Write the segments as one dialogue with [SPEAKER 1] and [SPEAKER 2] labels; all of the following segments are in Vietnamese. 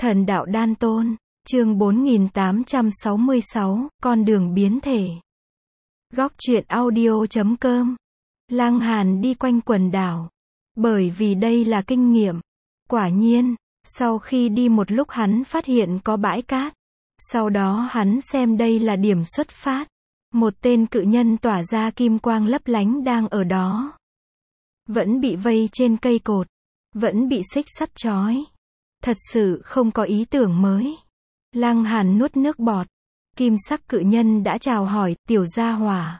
[SPEAKER 1] Thần đạo đan tôn, chương 4866, con đường biến thể. Góc truyện audio.com. Lăng Hàn đi quanh quần đảo. Bởi vì đây là kinh nghiệm. Quả nhiên, sau khi đi một lúc hắn phát hiện có bãi cát. Sau đó hắn xem đây là điểm xuất phát. Một tên cự nhân tỏa ra kim quang lấp lánh đang ở đó. Vẫn bị vây trên cây cột. Vẫn bị xích sắt trói. Thật sự không có ý tưởng mới. Lăng Hàn nuốt nước bọt. Kim sắc cự nhân đã chào hỏi, tiểu gia hỏa.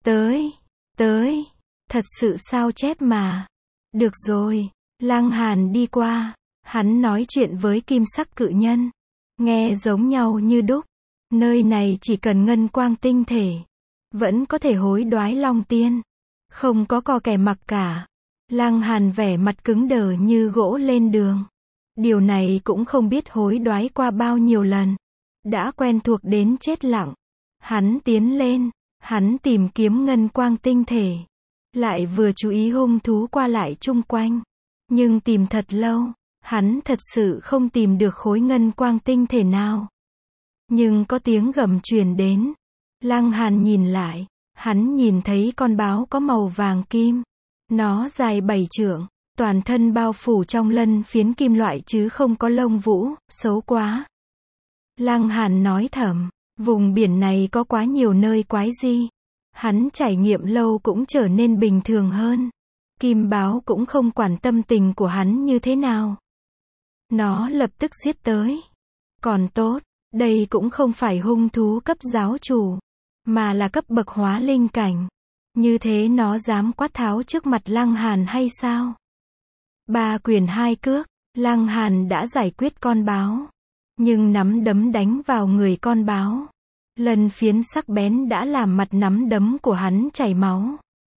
[SPEAKER 1] Tới. Thật sự sao chép mà. Được rồi. Lăng Hàn đi qua. Hắn nói chuyện với kim sắc cự nhân. Nghe giống nhau như đúc. Nơi này chỉ cần ngân quang tinh thể. Vẫn có thể hối đoái long tiên. Không có co kẻ mặc cả. Lăng Hàn vẻ mặt cứng đờ như gỗ lên đường. Điều này cũng không biết hối đoái qua bao nhiêu lần. Đã quen thuộc đến chết lặng. Hắn tiến lên. Hắn tìm kiếm ngân quang tinh thể. Lại vừa chú ý hung thú qua lại chung quanh. Nhưng tìm thật lâu. Hắn thật sự không tìm được khối ngân quang tinh thể nào. Nhưng có tiếng gầm truyền đến. Lăng Hàn nhìn lại. Hắn nhìn thấy con báo có màu vàng kim. Nó dài 7 trượng. Toàn thân bao phủ trong lân phiến kim loại chứ không có lông vũ, xấu quá. Lăng Hàn nói thầm, vùng biển này có quá nhiều nơi quái dị. Hắn trải nghiệm lâu cũng trở nên bình thường hơn. Kim báo cũng không quản tâm tình của hắn như thế nào. Nó lập tức giết tới. Còn tốt, đây cũng không phải hung thú cấp giáo chủ, mà là cấp bậc hóa linh cảnh. Như thế nó dám quát tháo trước mặt Lăng Hàn hay sao? 3 quyền 2 cước, Lăng Hàn đã giải quyết con báo. Nhưng nắm đấm đánh vào người con báo. Lân phiến sắc bén đã làm mặt nắm đấm của hắn chảy máu.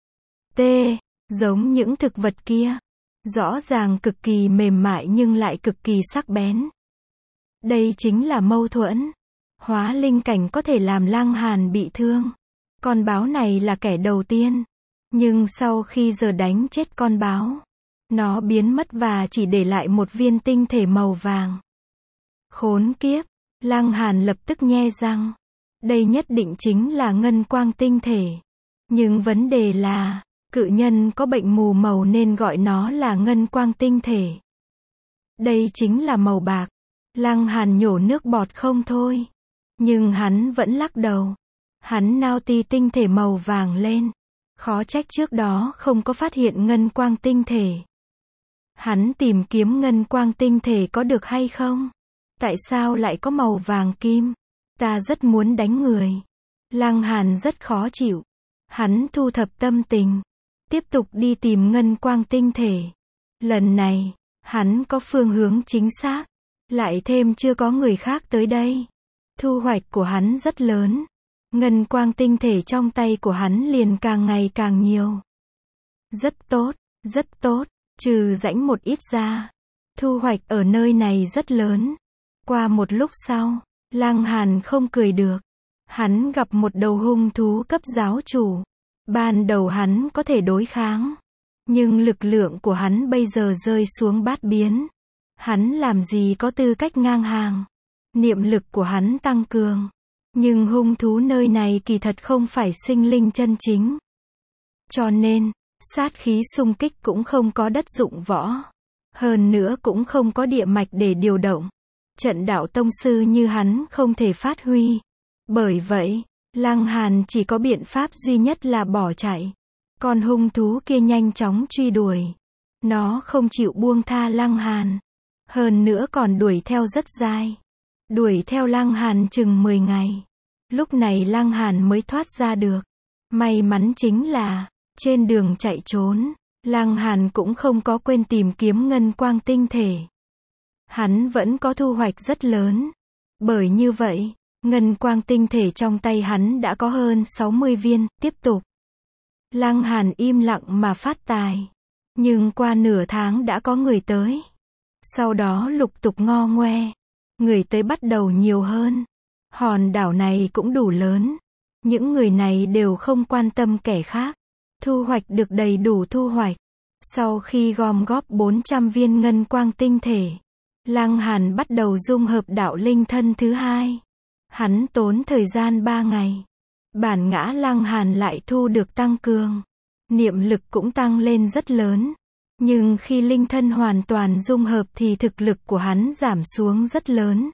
[SPEAKER 1] Giống những thực vật kia. Rõ ràng cực kỳ mềm mại nhưng lại cực kỳ sắc bén. Đây chính là mâu thuẫn. Hóa linh cảnh có thể làm Lăng Hàn bị thương. Con báo này là kẻ đầu tiên. Nhưng sau khi giờ đánh chết con báo, nó biến mất và chỉ để lại một viên tinh thể màu vàng. Khốn kiếp, Lăng Hàn lập tức nhe răng. Đây nhất định chính là ngân quang tinh thể. Nhưng vấn đề là, cự nhân có bệnh mù màu nên gọi nó là ngân quang tinh thể. Đây chính là màu bạc. Lăng Hàn nhổ nước bọt không thôi. Nhưng hắn vẫn lắc đầu. Hắn nao ti tinh thể màu vàng lên. Khó trách trước đó không có phát hiện ngân quang tinh thể. Hắn tìm kiếm ngân quang tinh thể có được hay không? Tại sao lại có màu vàng kim? Ta rất muốn đánh người. Lăng Hàn rất khó chịu. Hắn thu thập tâm tình. Tiếp tục đi tìm ngân quang tinh thể. Lần này, hắn có phương hướng chính xác. Lại thêm chưa có người khác tới đây. Thu hoạch của hắn rất lớn. Ngân quang tinh thể trong tay của hắn liền càng ngày càng nhiều. Rất tốt. Trừ rãnh một ít ra. Thu hoạch ở nơi này rất lớn. Qua một lúc sau, Lăng Hàn không cười được. Hắn gặp một đầu hung thú cấp giáo chủ. Ban đầu hắn có thể đối kháng. Nhưng lực lượng của hắn bây giờ rơi xuống bát biến. Hắn làm gì có tư cách ngang hàng. Niệm lực của hắn tăng cường. Nhưng hung thú nơi này kỳ thật không phải sinh linh chân chính. Cho nên, sát khí xung kích cũng không có đất dụng võ. Hơn nữa cũng không có địa mạch để điều động. Trận đạo tông sư như hắn không thể phát huy. Bởi vậy, Lăng Hàn chỉ có biện pháp duy nhất là bỏ chạy. Con hung thú kia nhanh chóng truy đuổi. Nó không chịu buông tha Lăng Hàn. Hơn nữa còn đuổi theo rất dai. Đuổi theo Lăng Hàn chừng 10 ngày. Lúc này Lăng Hàn mới thoát ra được. May mắn chính là, trên đường chạy trốn, Lăng Hàn cũng không có quên tìm kiếm ngân quang tinh thể. Hắn vẫn có thu hoạch rất lớn. Bởi như vậy, ngân quang tinh thể trong tay hắn đã có hơn 60 viên. Tiếp tục, Lăng Hàn im lặng mà phát tài. Nhưng qua nửa tháng đã có người tới. Sau đó lục tục ngo ngoe. Người tới bắt đầu nhiều hơn. Hòn đảo này cũng đủ lớn. Những người này đều không quan tâm kẻ khác. Thu hoạch được đầy đủ thu hoạch. Sau khi gom góp 400 viên ngân quang tinh thể, Lăng Hàn bắt đầu dung hợp đạo linh thân thứ hai. Hắn tốn thời gian 3 ngày. Bản ngã Lăng Hàn lại thu được tăng cường. Niệm lực cũng tăng lên rất lớn. Nhưng khi linh thân hoàn toàn dung hợp thì thực lực của hắn giảm xuống rất lớn.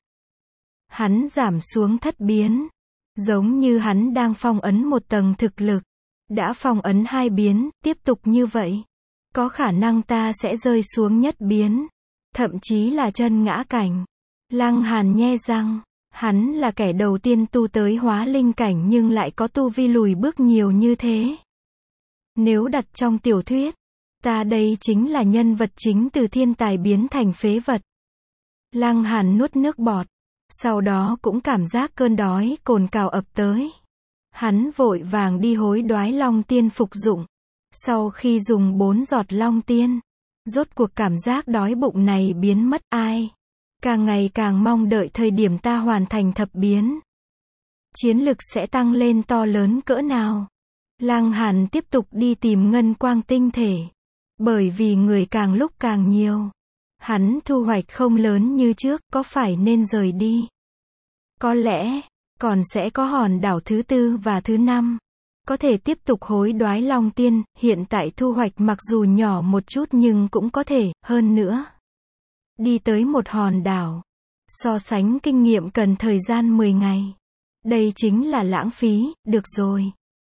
[SPEAKER 1] Hắn giảm xuống thất biến. Giống như hắn đang phong ấn một tầng thực lực. Đã phong ấn 2 biến, tiếp tục như vậy. Có khả năng ta sẽ rơi xuống nhất biến. Thậm chí là chân ngã cảnh. Lăng Hàn nhe răng. Hắn là kẻ đầu tiên tu tới hóa linh cảnh nhưng lại có tu vi lùi bước nhiều như thế. Nếu đặt trong tiểu thuyết, ta đây chính là nhân vật chính từ thiên tài biến thành phế vật. Lăng Hàn nuốt nước bọt. Sau đó cũng cảm giác cơn đói cồn cào ập tới. Hắn vội vàng đi hối đoái long tiên phục dụng. Sau khi dùng 4 giọt long tiên, rốt cuộc cảm giác đói bụng này biến mất. Ai? Càng ngày càng mong đợi thời điểm ta hoàn thành thập biến. Chiến lực sẽ tăng lên to lớn cỡ nào? Lăng Hàn tiếp tục đi tìm ngân quang tinh thể. Bởi vì người càng lúc càng nhiều. Hắn thu hoạch không lớn như trước, có phải nên rời đi? Có lẽ, còn sẽ có hòn đảo thứ 4 và thứ 5. Có thể tiếp tục hối đoái long tiên, hiện tại thu hoạch mặc dù nhỏ một chút nhưng cũng có thể, hơn nữa. Đi tới một hòn đảo. So sánh kinh nghiệm cần thời gian 10 ngày. Đây chính là lãng phí, được rồi.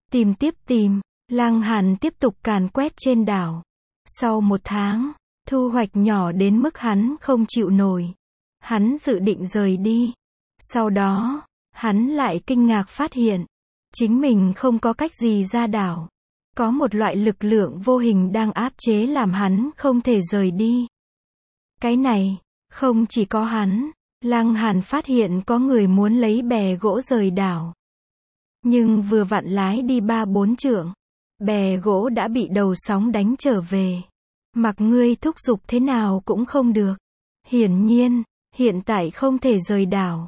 [SPEAKER 1] Tìm. Lăng Hàn tiếp tục càn quét trên đảo. Sau 1 tháng, thu hoạch nhỏ đến mức hắn không chịu nổi. Hắn dự định rời đi. Sau đó, hắn lại kinh ngạc phát hiện. Chính mình không có cách gì ra đảo. Có một loại lực lượng vô hình đang áp chế làm hắn không thể rời đi. Cái này, không chỉ có hắn. Lăng Hàn phát hiện có người muốn lấy bè gỗ rời đảo. Nhưng vừa vặn lái đi 3-4 trượng. Bè gỗ đã bị đầu sóng đánh trở về. Mặc ngươi thúc giục thế nào cũng không được. Hiển nhiên, hiện tại không thể rời đảo.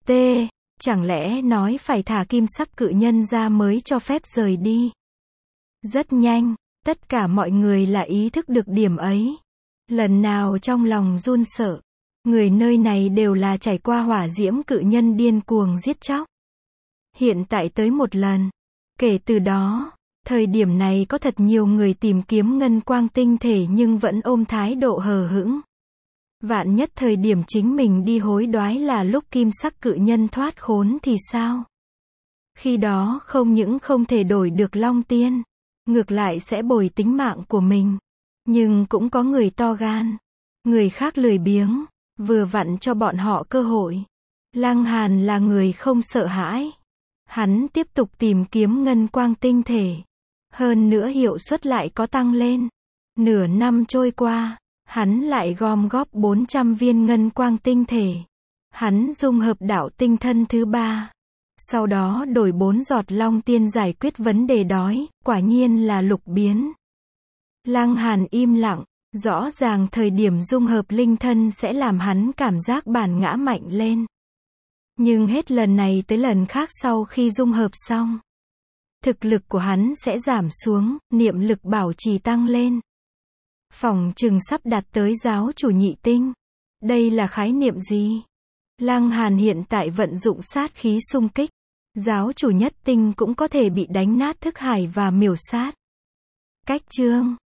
[SPEAKER 1] Chẳng lẽ nói phải thả kim sắc cự nhân ra mới cho phép rời đi? Rất nhanh, tất cả mọi người là ý thức được điểm ấy. Lần nào trong lòng run sợ. Người nơi này đều là trải qua hỏa diễm cự nhân điên cuồng giết chóc. Hiện tại tới một lần. Kể từ đó, thời điểm này có thật nhiều người tìm kiếm ngân quang tinh thể nhưng vẫn ôm thái độ hờ hững. Vạn nhất thời điểm chính mình đi hối đoái là lúc kim sắc cự nhân thoát khốn thì sao? Khi đó không những không thể đổi được long tiên, ngược lại sẽ bồi tính mạng của mình. Nhưng cũng có người to gan, người khác lười biếng, vừa vặn cho bọn họ cơ hội. Lăng Hàn là người không sợ hãi. Hắn tiếp tục tìm kiếm ngân quang tinh thể. Hơn nữa hiệu suất lại có tăng lên. Nửa năm trôi qua, hắn lại gom góp 400 viên ngân quang tinh thể. Hắn dung hợp đạo tinh thân thứ 3. Sau đó đổi 4 giọt long tiên giải quyết vấn đề đói, quả nhiên là lục biến. Lăng Hàn im lặng, rõ ràng thời điểm dung hợp linh thân sẽ làm hắn cảm giác bản ngã mạnh lên. Nhưng hết lần này tới lần khác sau khi dung hợp xong, thực lực của hắn sẽ giảm xuống, niệm lực bảo trì tăng lên. Phỏng chừng sắp đạt tới giáo chủ nhị tinh. Đây là khái niệm gì? Lăng Hàn hiện tại vận dụng sát khí xung kích. Giáo chủ nhất tinh cũng có thể bị đánh nát thức hải và miểu sát. Cách chương